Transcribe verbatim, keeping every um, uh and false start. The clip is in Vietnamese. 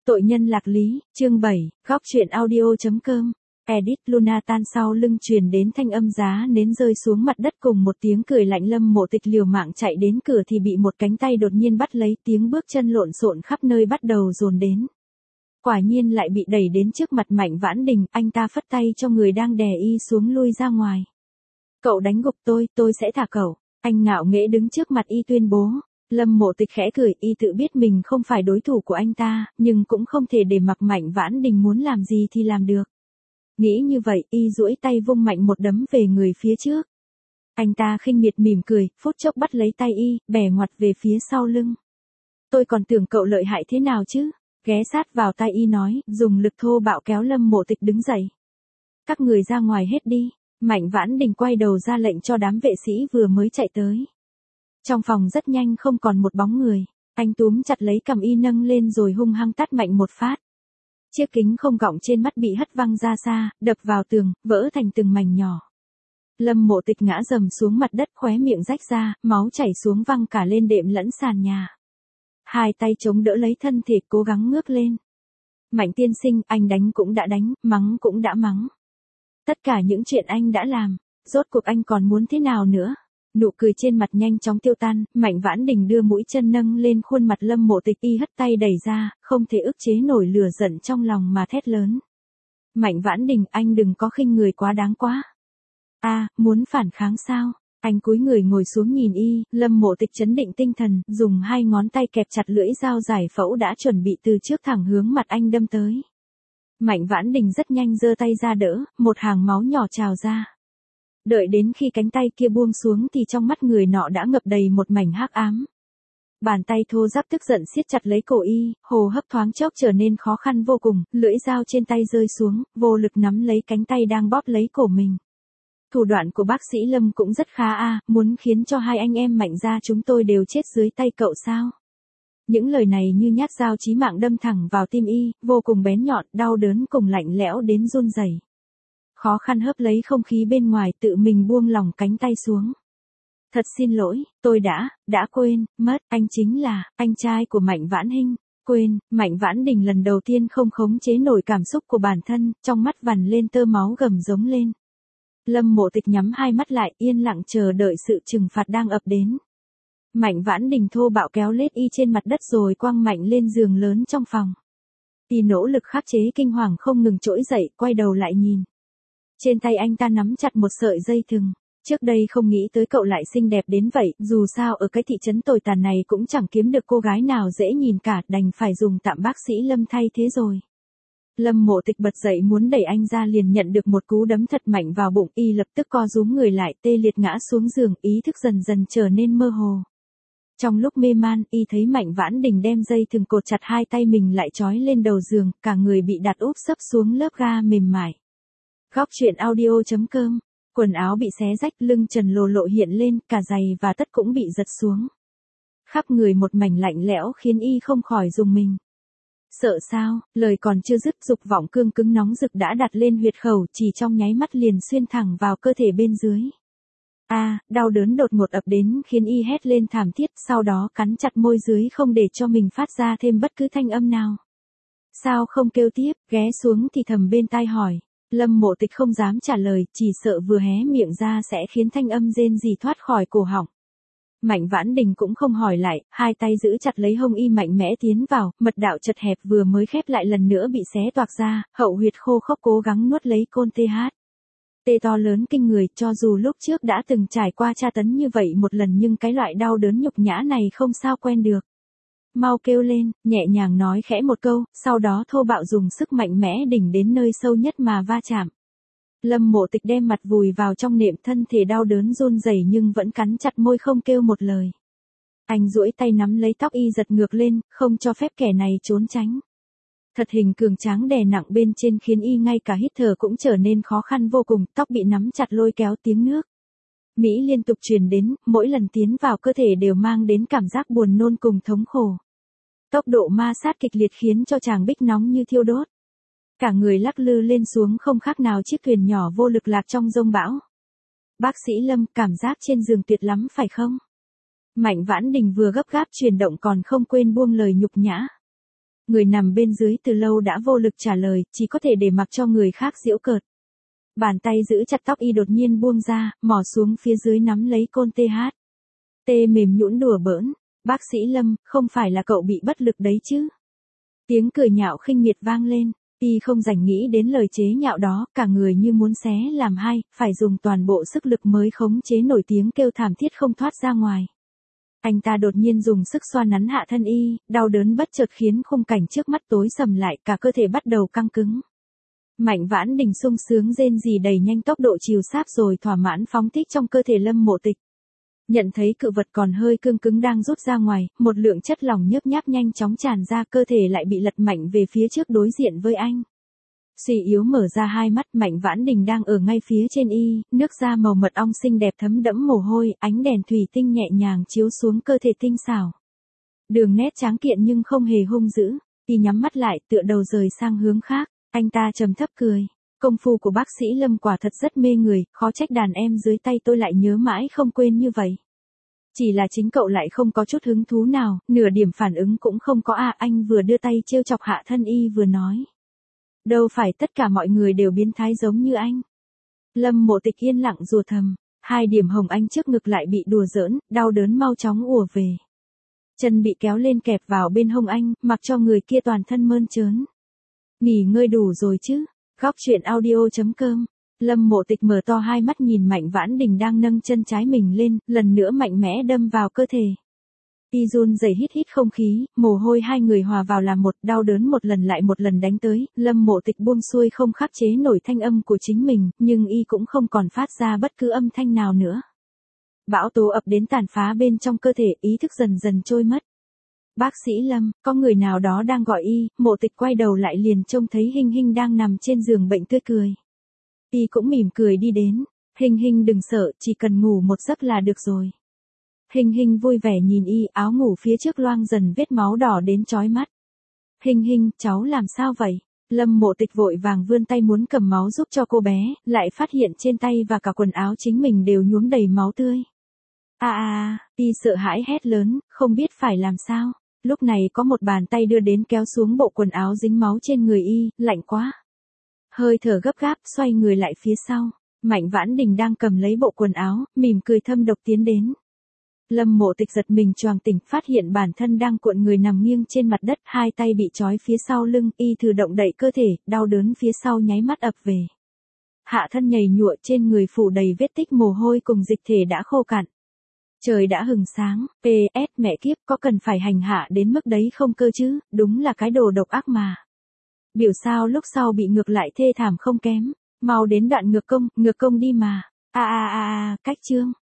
Tội nhân lạc lý, chương bảy, góc truyện audio.com. Edit Luna tan sau lưng truyền đến thanh âm giá nến rơi xuống mặt đất cùng một tiếng cười lạnh. Lâm Mộ Tịch liều mạng chạy đến cửa thì bị một cánh tay đột nhiên bắt lấy, tiếng bước chân lộn xộn khắp nơi bắt đầu dồn đến. Quả nhiên lại bị đẩy đến trước mặt Mạnh Vãn Đình, anh ta phất tay cho người đang đè y xuống lui ra ngoài. Cậu đánh gục tôi, tôi sẽ thả cậu. Anh ngạo nghễ đứng trước mặt y tuyên bố. Lâm Mộ Tịch khẽ cười, y tự biết mình không phải đối thủ của anh ta, nhưng cũng không thể để mặc Mạnh Vãn Đình muốn làm gì thì làm được. Nghĩ như vậy, y duỗi tay vung mạnh một đấm về người phía trước. Anh ta khinh miệt mỉm cười, phút chốc bắt lấy tay y, bẻ ngoặt về phía sau lưng. Tôi còn tưởng cậu lợi hại thế nào chứ? Ghé sát vào tai y nói, dùng lực thô bạo kéo Lâm Mộ Tịch đứng dậy. Các người ra ngoài hết đi. Mạnh Vãn Đình quay đầu ra lệnh cho đám vệ sĩ vừa mới chạy tới. Trong phòng rất nhanh không còn một bóng người, anh túm chặt lấy cằm y nâng lên rồi hung hăng tát mạnh một phát. Chiếc kính không gọng trên mắt bị hất văng ra xa, đập vào tường, vỡ thành từng mảnh nhỏ. Lâm Mộ Tịch ngã rầm xuống mặt đất, khóe miệng rách ra, máu chảy xuống văng cả lên đệm lẫn sàn nhà. Hai tay chống đỡ lấy thân thể cố gắng ngước lên. Mạnh tiên sinh, anh đánh cũng đã đánh, mắng cũng đã mắng. Tất cả những chuyện anh đã làm, rốt cuộc anh còn muốn thế nào nữa? Nụ cười trên mặt nhanh chóng tiêu tan, Mạnh Vãn Đình đưa mũi chân nâng lên khuôn mặt Lâm Mộ Tịch, y hất tay đẩy ra, không thể ức chế nổi lửa giận trong lòng mà thét lớn. Mạnh Vãn Đình, anh đừng có khinh người quá đáng quá. A, à, muốn phản kháng sao? Anh cúi người ngồi xuống nhìn y, Lâm Mộ Tịch trấn định tinh thần, dùng hai ngón tay kẹp chặt lưỡi dao giải phẫu đã chuẩn bị từ trước thẳng hướng mặt anh đâm tới. Mạnh Vãn Đình rất nhanh giơ tay ra đỡ, một hàng máu nhỏ trào ra. Đợi đến khi cánh tay kia buông xuống thì trong mắt người nọ đã ngập đầy một mảnh hắc ám. Bàn tay thô ráp tức giận siết chặt lấy cổ y, hô hấp thoáng chốc trở nên khó khăn vô cùng, lưỡi dao trên tay rơi xuống, vô lực nắm lấy cánh tay đang bóp lấy cổ mình. Thủ đoạn của bác sĩ Lâm cũng rất khá a, à, muốn khiến cho hai anh em Mạnh gia chúng tôi đều chết dưới tay cậu sao? Những lời này như nhát dao chí mạng đâm thẳng vào tim y, vô cùng bén nhọn, đau đớn cùng lạnh lẽo đến run rẩy. Khó khăn hớp lấy không khí bên ngoài, tự mình buông lỏng cánh tay xuống. Thật xin lỗi, tôi đã, đã quên, mất, anh chính là, anh trai của Mạnh Vãn Hinh. Quên, Mạnh Vãn Đình lần đầu tiên không khống chế nổi cảm xúc của bản thân, trong mắt vằn lên tơ máu gầm giống lên. Lâm Mộ Tịch nhắm hai mắt lại, yên lặng chờ đợi sự trừng phạt đang ập đến. Mạnh Vãn Đình thô bạo kéo lết y trên mặt đất rồi quăng mạnh lên giường lớn trong phòng. Y nỗ lực khắc chế kinh hoàng không ngừng trỗi dậy, quay đầu lại nhìn. Trên tay anh ta nắm chặt một sợi dây thừng. Trước đây không nghĩ tới cậu lại xinh đẹp đến vậy, dù sao ở cái thị trấn tồi tàn này cũng chẳng kiếm được cô gái nào dễ nhìn cả, đành phải dùng tạm bác sĩ Lâm thay thế rồi. Lâm Mộ Tịch bật dậy muốn đẩy anh ra liền nhận được một cú đấm thật mạnh vào bụng, y lập tức co rúm người lại, tê liệt ngã xuống giường, ý thức dần dần trở nên mơ hồ. Trong lúc mê man, y thấy Mạnh Vãn Đình đem dây thừng cột chặt hai tay mình lại trói lên đầu giường, cả người bị đặt úp sấp xuống lớp ga mềm mại. Góc truyện audio.com, quần áo bị xé rách, lưng trần lồ lộ hiện lên, cả giày và tất cũng bị giật xuống. Khắp người một mảnh lạnh lẽo khiến y không khỏi rùng mình. Sợ sao, lời còn chưa dứt, dục vọng cương cứng nóng rực đã đặt lên huyệt khẩu, chỉ trong nháy mắt liền xuyên thẳng vào cơ thể bên dưới. A, à, đau đớn đột ngột ập đến khiến y hét lên thảm thiết, sau đó cắn chặt môi dưới không để cho mình phát ra thêm bất cứ thanh âm nào. Sao không kêu tiếp, ghé xuống thì thầm bên tai hỏi. Lâm Mộ Tịch không dám trả lời, chỉ sợ vừa hé miệng ra sẽ khiến thanh âm rên rỉ thoát khỏi cổ họng. Mạnh Vãn Đình cũng không hỏi lại, hai tay giữ chặt lấy hông y mạnh mẽ tiến vào, mật đạo chật hẹp vừa mới khép lại lần nữa bị xé toạc ra, hậu huyệt khô khốc cố gắng nuốt lấy côn tê hát. Tê to lớn kinh người, cho dù lúc trước đã từng trải qua tra tấn như vậy một lần nhưng cái loại đau đớn nhục nhã này không sao quen được. Mau kêu lên, nhẹ nhàng nói khẽ một câu, sau đó thô bạo dùng sức mạnh mẽ đỉnh đến nơi sâu nhất mà va chạm. Lâm Mộ Tịch đem mặt vùi vào trong nệm, thân thể đau đớn run rẩy nhưng vẫn cắn chặt môi không kêu một lời. Anh duỗi tay nắm lấy tóc y giật ngược lên, không cho phép kẻ này trốn tránh. Thật hình cường tráng đè nặng bên trên khiến y ngay cả hít thở cũng trở nên khó khăn vô cùng, tóc bị nắm chặt lôi kéo tiếng nước Mỹ liên tục truyền đến, mỗi lần tiến vào cơ thể đều mang đến cảm giác buồn nôn cùng thống khổ. Tốc độ ma sát kịch liệt khiến cho chàng Bích nóng như thiêu đốt. Cả người lắc lư lên xuống không khác nào chiếc thuyền nhỏ vô lực lạc trong dông bão. Bác sĩ Lâm, cảm giác trên giường tuyệt lắm phải không? Mạnh Vãn Đình vừa gấp gáp chuyển động còn không quên buông lời nhục nhã. Người nằm bên dưới từ lâu đã vô lực trả lời, chỉ có thể để mặc cho người khác giễu cợt. Bàn tay giữ chặt tóc y đột nhiên buông ra, mò xuống phía dưới nắm lấy côn tê hát. Tê mềm nhũn đùa bỡn, bác sĩ Lâm, không phải là cậu bị bất lực đấy chứ? Tiếng cười nhạo khinh miệt vang lên, y không rảnh nghĩ đến lời chế nhạo đó, cả người như muốn xé làm hai, phải dùng toàn bộ sức lực mới khống chế nổi tiếng kêu thảm thiết không thoát ra ngoài. Anh ta đột nhiên dùng sức xoa nắn hạ thân y, đau đớn bất chợt khiến khung cảnh trước mắt tối sầm lại, cả cơ thể bắt đầu căng cứng. Mạnh Vãn Đình sung sướng rên rỉ đầy nhanh tốc độ chiều sáp rồi thỏa mãn phóng thích trong cơ thể Lâm Mộ Tịch. Nhận thấy cự vật còn hơi cương cứng đang rút ra ngoài, một lượng chất lỏng nhớp nháp nhanh chóng tràn ra, cơ thể lại bị lật mạnh về phía trước đối diện với anh. Suy yếu mở ra hai mắt, Mạnh Vãn Đình đang ở ngay phía trên y, nước da màu mật ong xinh đẹp thấm đẫm mồ hôi, ánh đèn thủy tinh nhẹ nhàng chiếu xuống cơ thể tinh xảo. Đường nét tráng kiện nhưng không hề hung dữ, y nhắm mắt lại, tựa đầu rời sang hướng khác, anh ta trầm thấp cười. Công phu của bác sĩ Lâm quả thật rất mê người, khó trách đàn em dưới tay tôi lại nhớ mãi không quên như vậy. Chỉ là chính cậu lại không có chút hứng thú nào, nửa điểm phản ứng cũng không có à, anh vừa đưa tay trêu chọc hạ thân y vừa nói. Đâu phải tất cả mọi người đều biến thái giống như anh. Lâm Mộ Tịch yên lặng rủa thầm, hai điểm hồng anh trước ngực lại bị đùa giỡn, đau đớn mau chóng ùa về. Chân bị kéo lên kẹp vào bên hông anh, mặc cho người kia toàn thân mơn trớn. Nghỉ ngơi đủ rồi chứ? Góc truyện audio chấm com. Lâm Mộ Tịch mở to hai mắt nhìn Mạnh Vãn Đình đang nâng chân trái mình lên, lần nữa mạnh mẽ đâm vào cơ thể. Y run rẩy hít hít không khí, mồ hôi hai người hòa vào làm một, đau đớn một lần lại một lần đánh tới, Lâm Mộ Tịch buông xuôi không khắc chế nổi thanh âm của chính mình, nhưng y cũng không còn phát ra bất cứ âm thanh nào nữa. Bão tố ập đến tàn phá bên trong cơ thể, ý thức dần dần trôi mất. Bác sĩ Lâm, có người nào đó đang gọi y, Mộ Tịch quay đầu lại liền trông thấy Hinh Hinh đang nằm trên giường bệnh tươi cười. Y cũng mỉm cười đi đến, Hinh Hinh đừng sợ, chỉ cần ngủ một giấc là được rồi. Hinh Hinh vui vẻ nhìn y, áo ngủ phía trước loang dần vết máu đỏ đến chói mắt. Hinh Hinh, cháu làm sao vậy? Lâm Mộ Tịch vội vàng vươn tay muốn cầm máu giúp cho cô bé, lại phát hiện trên tay và cả quần áo chính mình đều nhuốm đầy máu tươi. A a, y sợ hãi hét lớn, không biết phải làm sao. Lúc này có một bàn tay đưa đến kéo xuống bộ quần áo dính máu trên người y, lạnh quá. Hơi thở gấp gáp, xoay người lại phía sau. Mạnh Vãn Đình đang cầm lấy bộ quần áo, mỉm cười thâm độc tiến đến. Lâm Mộ Tịch giật mình choàng tỉnh, phát hiện bản thân đang cuộn người nằm nghiêng trên mặt đất, hai tay bị trói phía sau lưng, y thử động đậy cơ thể, đau đớn phía sau nháy mắt ập về. Hạ thân nhầy nhụa trên người phủ đầy vết tích mồ hôi cùng dịch thể đã khô cạn. Trời đã hừng sáng, pê ét mẹ kiếp, có cần phải hành hạ đến mức đấy không cơ chứ, đúng là cái đồ độc ác mà. Biểu sao lúc sau bị ngược lại thê thảm không kém, mau đến đoạn ngược công, ngược công đi mà. A a a a, cách chương.